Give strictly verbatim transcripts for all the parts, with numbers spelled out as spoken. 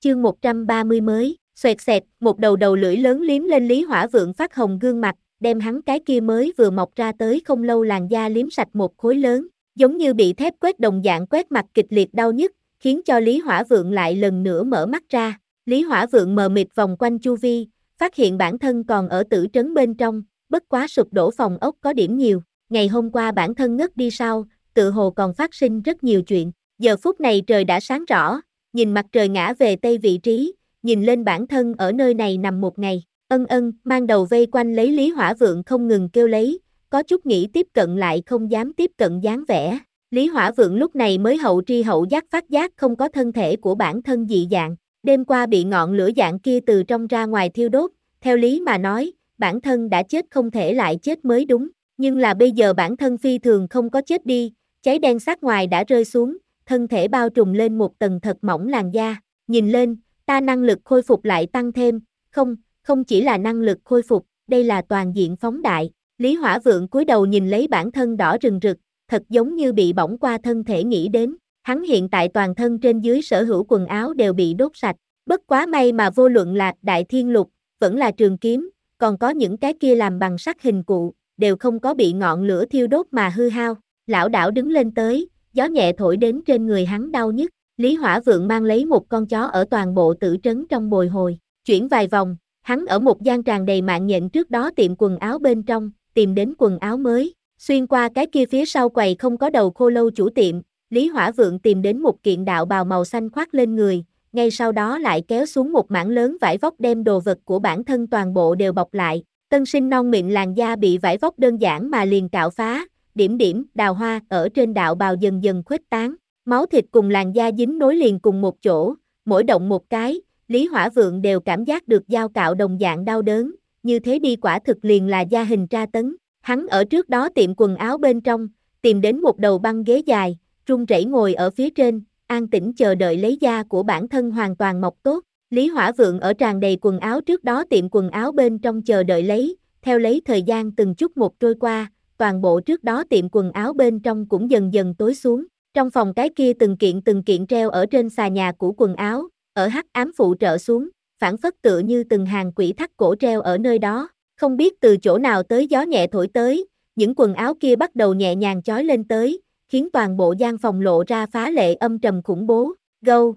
chương một trăm ba mươi mới, xoẹt xẹt, một đầu đầu lưỡi lớn liếm lên Lý Hỏa Vượng phát hồng gương mặt, đem hắn cái kia mới vừa mọc ra tới không lâu làn da liếm sạch một khối lớn, giống như bị thép quét đồng dạng quét mặt kịch liệt đau nhức, khiến cho Lý Hỏa Vượng lại lần nữa mở mắt ra. Lý Hỏa Vượng mờ mịt vòng quanh chu vi, phát hiện bản thân còn ở tử trấn bên trong, bất quá sụp đổ phòng ốc có điểm nhiều, ngày hôm qua bản thân ngất đi sau, tự hồ còn phát sinh rất nhiều chuyện, giờ phút này trời đã sáng rõ, nhìn mặt trời ngã về tây vị trí, nhìn lên bản thân ở nơi này nằm một ngày, ân ân, mang đầu vây quanh lấy Lý Hỏa Vượng không ngừng kêu lấy, có chút nghĩ tiếp cận lại không dám tiếp cận dáng vẻ. Lý Hỏa Vượng lúc này mới hậu tri hậu giác phát giác không có thân thể của bản thân dị dạng, đêm qua bị ngọn lửa dạng kia từ trong ra ngoài thiêu đốt, theo lý mà nói, bản thân đã chết không thể lại chết mới đúng, nhưng là bây giờ bản thân phi thường không có chết đi, cháy đen xác ngoài đã rơi xuống, thân thể bao trùm lên một tầng thật mỏng làn da, nhìn lên, ta năng lực khôi phục lại tăng thêm, không, không chỉ là năng lực khôi phục, đây là toàn diện phóng đại. Lý Hỏa Vượng cúi đầu nhìn lấy bản thân đỏ rừng rực, thật giống như bị bỏng qua thân thể nghĩ đến, hắn hiện tại toàn thân trên dưới sở hữu quần áo đều bị đốt sạch, bất quá may mà vô luận là Đại Thiên Lục, vẫn là trường kiếm, còn có những cái kia làm bằng sắt hình cụ, đều không có bị ngọn lửa thiêu đốt mà hư hao. Lão đảo đứng lên tới, gió nhẹ thổi đến trên người hắn đau nhức. Lý Hỏa Vượng mang lấy một con chó ở toàn bộ tử trấn trong bồi hồi, chuyển vài vòng, hắn ở một gian tràn đầy mạng nhện trước đó tiệm quần áo bên trong, tìm đến quần áo mới, xuyên qua cái kia phía sau quầy không có đầu khô lâu chủ tiệm, Lý Hỏa Vượng tìm đến một kiện đạo bào màu xanh khoác lên người, ngay sau đó lại kéo xuống một mảng lớn vải vóc đem đồ vật của bản thân toàn bộ đều bọc lại, tân sinh non mịn làn da bị vải vóc đơn giản mà liền cạo phá, điểm điểm đào hoa ở trên đạo bào dần dần khuếch tán, máu thịt cùng làn da dính nối liền cùng một chỗ, mỗi động một cái, Lý Hỏa Vượng đều cảm giác được dao cạo đồng dạng đau đớn, như thế đi quả thực liền là gia hình tra tấn. Hắn ở trước đó tiệm quần áo bên trong, tìm đến một đầu băng ghế dài, run rẩy ngồi ở phía trên, an tĩnh chờ đợi lấy da của bản thân hoàn toàn mọc tốt. Lý Hỏa Vượng ở tràn đầy quần áo trước đó tiệm quần áo bên trong chờ đợi lấy, theo lấy thời gian từng chút một trôi qua, toàn bộ trước đó tiệm quần áo bên trong cũng dần dần tối xuống. Trong phòng cái kia từng kiện từng kiện treo ở trên xà nhà của quần áo, ở hắc ám phụ trợ xuống, phản phất tựa như từng hàng quỷ thắt cổ treo ở nơi đó. Không biết từ chỗ nào tới gió nhẹ thổi tới, những quần áo kia bắt đầu nhẹ nhàng chói lên tới, khiến toàn bộ gian phòng lộ ra phá lệ âm trầm khủng bố. Gâu!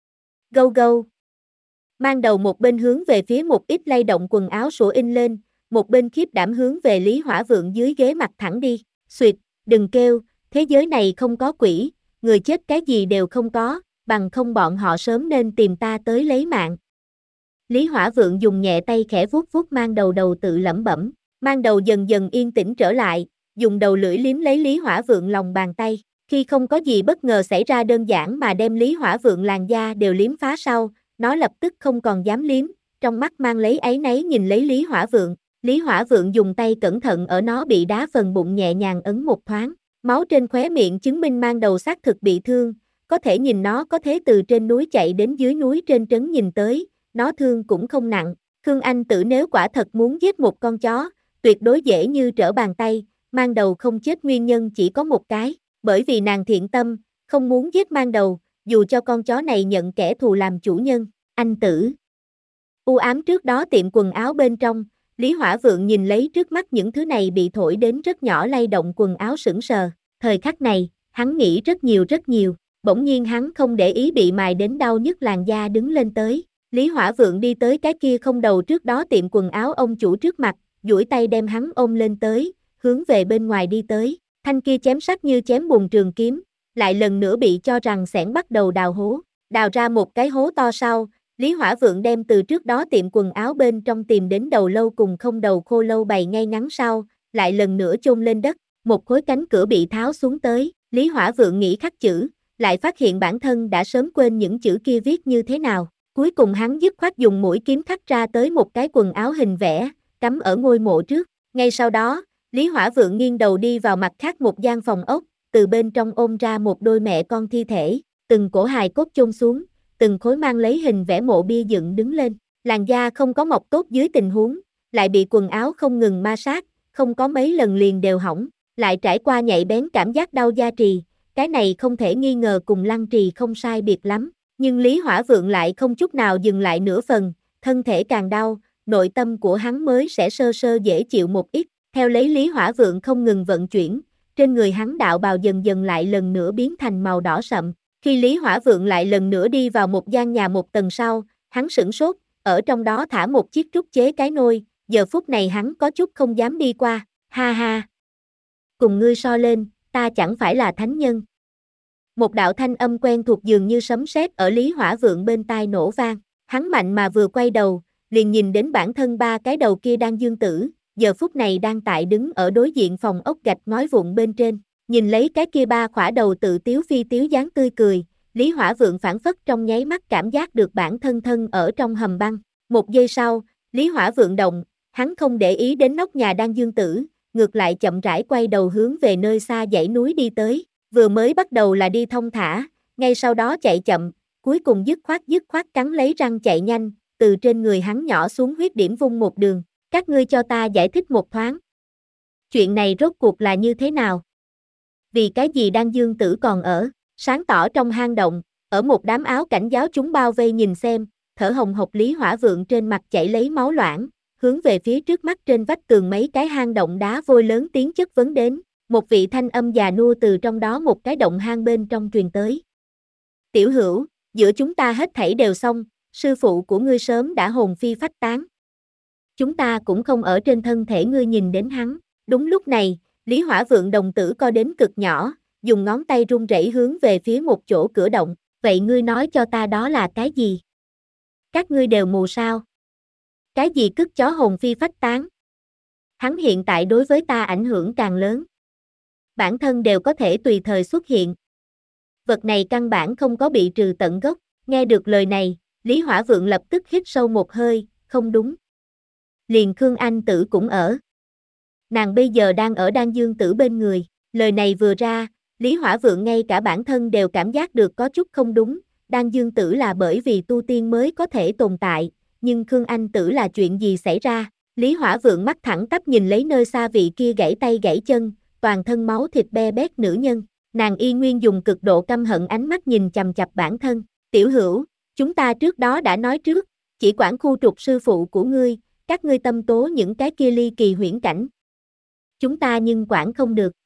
Gâu gâu! Mang đầu một bên hướng về phía một ít lay động quần áo sủa in lên, một bên khiếp đảm hướng về Lý Hỏa Vượng dưới ghế mặt thẳng đi. Xuyệt, đừng kêu, thế giới này không có quỷ, người chết cái gì đều không có, bằng không bọn họ sớm nên tìm ta tới lấy mạng. Lý Hỏa Vượng dùng nhẹ tay khẽ vuốt vuốt mang đầu đầu tự lẩm bẩm, mang đầu dần dần yên tĩnh trở lại, dùng đầu lưỡi liếm lấy Lý Hỏa Vượng lòng bàn tay, khi không có gì bất ngờ xảy ra đơn giản mà đem Lý Hỏa Vượng làn da đều liếm phá sau, nó lập tức không còn dám liếm, trong mắt mang lấy áy náy nhìn lấy Lý Hỏa Vượng, Lý Hỏa Vượng dùng tay cẩn thận ở nó bị đá phần bụng nhẹ nhàng ấn một thoáng, máu trên khóe miệng chứng minh mang đầu xác thực bị thương, có thể nhìn nó có thế từ trên núi chạy đến dưới núi trên trấn nhìn tới, nó thương cũng không nặng, Khương Anh Tử nếu quả thật muốn giết một con chó, tuyệt đối dễ như trở bàn tay, mang đầu không chết nguyên nhân chỉ có một cái, bởi vì nàng thiện tâm, không muốn giết mang đầu, dù cho con chó này nhận kẻ thù làm chủ nhân. Anh Tử u ám trước đó tiệm quần áo bên trong, Lý Hỏa Vượng nhìn lấy trước mắt những thứ này bị thổi đến rất nhỏ lay động quần áo sững sờ, thời khắc này, hắn nghĩ rất nhiều rất nhiều, bỗng nhiên hắn không để ý bị mài đến đau nhức làn da đứng lên tới, Lý Hỏa Vượng đi tới cái kia không đầu trước đó tiệm quần áo ông chủ trước mặt, duỗi tay đem hắn ôm lên tới, hướng về bên ngoài đi tới, thanh kia chém sắc như chém bùn trường kiếm, lại lần nữa bị cho rằng xẻng bắt đầu đào hố, đào ra một cái hố to sau, Lý Hỏa Vượng đem từ trước đó tiệm quần áo bên trong tìm đến đầu lâu cùng không đầu khô lâu bày ngay ngắn sau, lại lần nữa chôn lên đất, một khối cánh cửa bị tháo xuống tới, Lý Hỏa Vượng nghĩ khắc chữ, lại phát hiện bản thân đã sớm quên những chữ kia viết như thế nào, cuối cùng hắn dứt khoát dùng mũi kiếm khắc ra tới một cái quần áo hình vẽ, cắm ở ngôi mộ trước, ngay sau đó, Lý Hỏa Vượng nghiêng đầu đi vào mặt khác một gian phòng ốc, từ bên trong ôm ra một đôi mẹ con thi thể, từng cổ hài cốt chôn xuống, từng khối mang lấy hình vẽ mộ bia dựng đứng lên, làn da không có mọc tốt dưới tình huống, lại bị quần áo không ngừng ma sát, không có mấy lần liền đều hỏng, lại trải qua nhạy bén cảm giác đau da trì, cái này không thể nghi ngờ cùng Lăng Trì không sai biệt lắm, Nhưng Lý Hỏa Vượng lại không chút nào dừng lại nửa phần, thân thể càng đau, nội tâm của hắn mới sẽ sơ sơ dễ chịu một ít, theo lấy Lý Hỏa Vượng không ngừng vận chuyển, trên người hắn đạo bào dần dần lại lần nữa biến thành màu đỏ sậm, khi Lý Hỏa Vượng lại lần nữa đi vào một gian nhà một tầng sau, hắn sửng sốt, ở trong đó thả một chiếc trúc chế cái nôi, giờ phút này hắn có chút không dám đi qua, ha ha. Cùng ngươi so lên, ta chẳng phải là thánh nhân. Một đạo thanh âm quen thuộc dường như sấm sét ở Lý Hỏa Vượng bên tai nổ vang, hắn mạnh mà vừa quay đầu, liền nhìn đến bản thân ba cái đầu kia đang dương tử, giờ phút này đang tại đứng ở đối diện phòng ốc gạch ngói vụn bên trên, nhìn lấy cái kia ba khỏa đầu tự tiếu phi tiếu dáng tươi cười, Lý Hỏa Vượng phản phất trong nháy mắt cảm giác được bản thân thân ở trong hầm băng, một giây sau, Lý Hỏa Vượng động, hắn không để ý đến nóc nhà đang dương tử, ngược lại chậm rãi quay đầu hướng về nơi xa dãy núi đi tới, vừa mới bắt đầu là đi thông thả, ngay sau đó chạy chậm, cuối cùng dứt khoát dứt khoát cắn lấy răng chạy nhanh, từ trên người hắn nhỏ xuống huyết điểm vung một đường, các ngươi cho ta giải thích một thoáng. Chuyện này rốt cuộc là như thế nào? Vì cái gì đang dương tử còn ở, sáng tỏ trong hang động, ở một đám áo cảnh giáo chúng bao vây nhìn xem, thở hồng hộc Lý Hỏa Vượng trên mặt chảy lấy máu loãng, hướng về phía trước mắt trên vách tường mấy cái hang động đá vôi lớn tiếng chất vấn đến, một vị thanh âm già nua từ trong đó một cái động hang bên trong truyền tới. Tiểu Hữu, giữa chúng ta hết thảy đều xong, sư phụ của ngươi sớm đã hồn phi phách tán. Chúng ta cũng không ở trên thân thể ngươi nhìn đến hắn. Đúng lúc này, Lý Hỏa Vượng đồng tử co đến cực nhỏ, dùng ngón tay run rẩy hướng về phía một chỗ cửa động, vậy ngươi nói cho ta đó là cái gì? Các ngươi đều mù sao? Cái gì cứt chó hồn phi phách tán? Hắn hiện tại đối với ta ảnh hưởng càng lớn. Bản thân đều có thể tùy thời xuất hiện. Vật này căn bản không có bị trừ tận gốc, nghe được lời này, Lý Hỏa Vượng lập tức hít sâu một hơi, không đúng. Liền Khương Anh Tử cũng ở. Nàng bây giờ đang ở Đan Dương Tử bên người, lời này vừa ra, Lý Hỏa Vượng ngay cả bản thân đều cảm giác được có chút không đúng, Đan Dương Tử là bởi vì tu tiên mới có thể tồn tại, nhưng Khương Anh Tử là chuyện gì xảy ra? Lý Hỏa Vượng mắt thẳng tắp nhìn lấy nơi xa vị kia gãy tay gãy chân, toàn thân máu thịt be bét nữ nhân, nàng y nguyên dùng cực độ căm hận ánh mắt nhìn chằm chằm bản thân, Tiểu Hữu, chúng ta trước đó đã nói trước, chỉ quản khu trục sư phụ của ngươi, các ngươi tâm tố những cái kia ly kỳ huyễn cảnh. Chúng ta nhưng quản không được,